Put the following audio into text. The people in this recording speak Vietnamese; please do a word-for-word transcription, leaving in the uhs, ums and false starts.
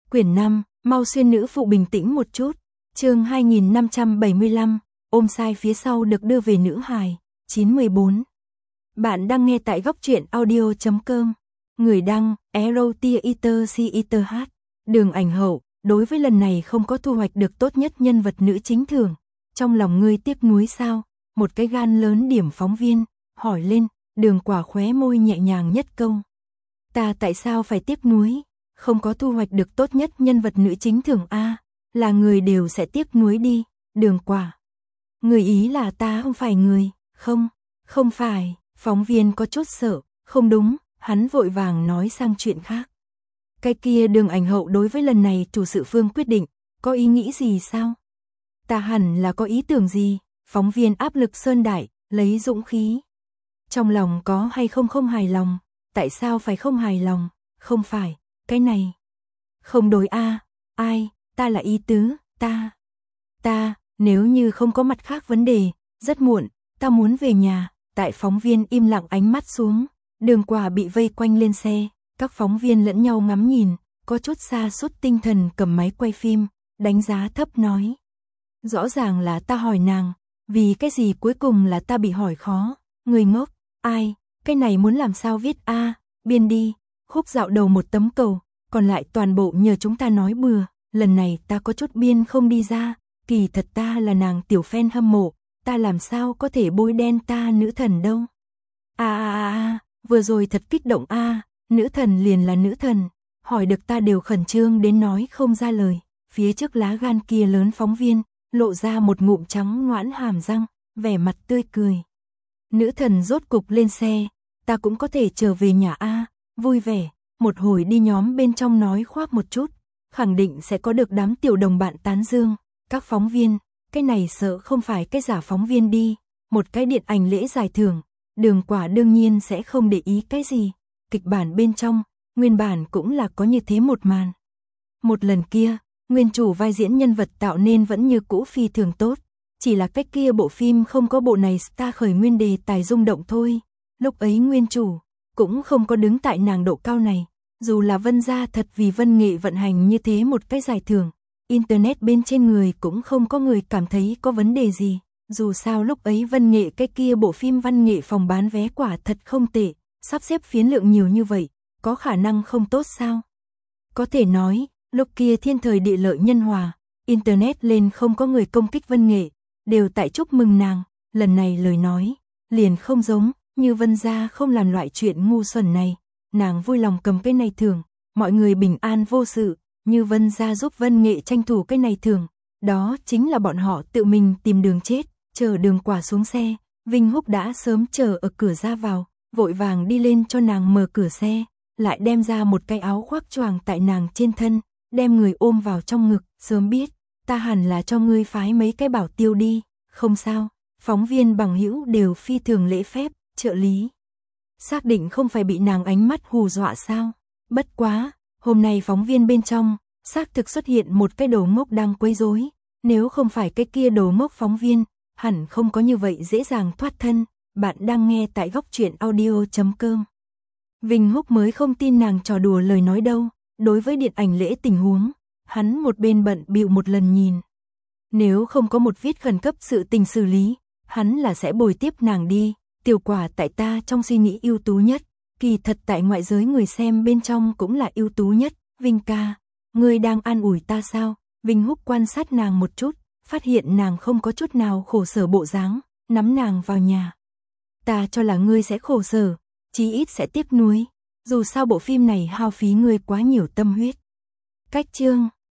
Quyển năm, mau xuyên nữ phụ bình tĩnh một chút. Chương hai nghìn năm trăm bảy mươi lăm, ôm sai phía sau được đưa về nữ hài. chín mười bốn. Bạn đang nghe tại góc truyện audio chấm com. Người đăng, Erotia Eater C Eater H. Đường Ảnh Hậu, đối với lần này không có thu hoạch được tốt nhất nhân vật nữ chính thưởng. Trong lòng ngươi tiếc nuối sao? Một cái gan lớn điểm phóng viên, hỏi lên, Đường Quả khóe môi nhẹ nhàng nhất câu. Ta tại sao phải tiếc nuối? Không có thu hoạch được tốt nhất nhân vật nữ chính thưởng A, là người đều sẽ tiếc nuối đi, Đường Quả. Người ý là ta không phải người, không, không phải, phóng viên có chút sợ, không đúng, hắn vội vàng nói sang chuyện khác. Cái kia Đường Ảnh Hậu đối với lần này chủ sự phương quyết định, có ý nghĩ gì sao? Ta hẳn là có ý tưởng gì? Phóng viên áp lực sơn đại, lấy dũng khí. Trong lòng có hay không không hài lòng? Tại sao phải không hài lòng? Không phải, cái này. Không đối A, ai, ta là ý tứ, ta. Ta, nếu như không có mặt khác vấn đề, rất muộn, ta muốn về nhà. Tại phóng viên im lặng ánh mắt xuống, Đường Quả bị vây quanh lên xe, các phóng viên lẫn nhau ngắm nhìn, có chút sa sút tinh thần cầm máy quay phim, đánh giá thấp nói. Rõ ràng là ta hỏi nàng, vì cái gì cuối cùng là ta bị hỏi khó, người ngốc, ai, cái này muốn làm sao viết A, biên đi, khúc dạo đầu một tấm cầu, còn lại toàn bộ nhờ chúng ta nói bừa, lần này ta có chút biên không đi ra, kỳ thật ta là nàng tiểu fan hâm mộ, ta làm sao có thể bôi đen ta nữ thần đâu. A a a a, vừa rồi thật kích động a, nữ thần liền là nữ thần, hỏi được ta đều khẩn trương đến nói không ra lời, phía trước lá gan kia lớn phóng viên, lộ ra một ngụm trắng ngoãn hàm răng, vẻ mặt tươi cười. Nữ thần rốt cục lên xe, ta cũng có thể trở về nhà a, vui vẻ, một hồi đi nhóm bên trong nói khoác một chút, khẳng định sẽ có được đám tiểu đồng bạn tán dương, các phóng viên, cái này sợ không phải cái giả phóng viên đi, một cái điện ảnh lễ giải thưởng, Đường Quả đương nhiên sẽ không để ý cái gì, kịch bản bên trong, nguyên bản cũng là có như thế một màn. Một lần kia, nguyên chủ vai diễn nhân vật tạo nên vẫn như cũ phi thường tốt, chỉ là cách kia bộ phim không có bộ này star khởi nguyên đề tài rung động thôi, lúc ấy nguyên chủ cũng không có đứng tại nàng độ cao này, dù là Vân gia thật vì Vân Nghệ vận hành như thế một cái giải thưởng, internet bên trên người cũng không có người cảm thấy có vấn đề gì, dù sao lúc ấy Vân Nghệ cái kia bộ phim Văn Nghệ phòng bán vé quả thật không tệ, sắp xếp phiến lượng nhiều như vậy, có khả năng không tốt sao? Có thể nói, lúc kia thiên thời địa lợi nhân hòa, internet lên không có người công kích Vân Nghệ, đều tại chúc mừng nàng, lần này lời nói, liền không giống, như Vân gia không làm loại chuyện ngu xuẩn này, nàng vui lòng cầm cái này thưởng, mọi người bình an vô sự, như Vân gia giúp Vân Nghệ tranh thủ cái này thưởng, đó chính là bọn họ tự mình tìm đường chết, chờ Đường Quả xuống xe, Vinh Húc đã sớm chờ ở cửa ra vào, vội vàng đi lên cho nàng mở cửa xe, lại đem ra một cái áo khoác choàng tại nàng trên thân, đem người ôm vào trong ngực, sớm biết, ta hẳn là cho ngươi phái mấy cái bảo tiêu đi, không sao, phóng viên bằng hữu đều phi thường lễ phép, trợ lý. Xác định không phải bị nàng ánh mắt hù dọa sao, bất quá, hôm nay phóng viên bên trong, xác thực xuất hiện một cái đồ ngốc đang quấy rối, nếu không phải cái kia đồ ngốc phóng viên, hẳn không có như vậy dễ dàng thoát thân, bạn đang nghe tại góc truyện audio chấm com. Vinh Húc mới không tin nàng trò đùa lời nói đâu, đối với điện ảnh lễ tình huống, hắn một bên bận bịu một lần nhìn. Nếu không có một viết khẩn cấp sự tình xử lý, hắn là sẽ bồi tiếp nàng đi, Tiểu Quả tại ta trong suy nghĩ ưu tú nhất, kỳ thật tại ngoại giới người xem bên trong cũng là ưu tú nhất, Vinh ca, ngươi đang an ủi ta sao? Vinh Húc quan sát nàng một chút, phát hiện nàng không có chút nào khổ sở bộ dáng, nắm nàng vào nhà. Ta cho là ngươi sẽ khổ sở, chí ít sẽ tiếc nuối, dù sao bộ phim này hao phí ngươi quá nhiều tâm huyết. Cách chương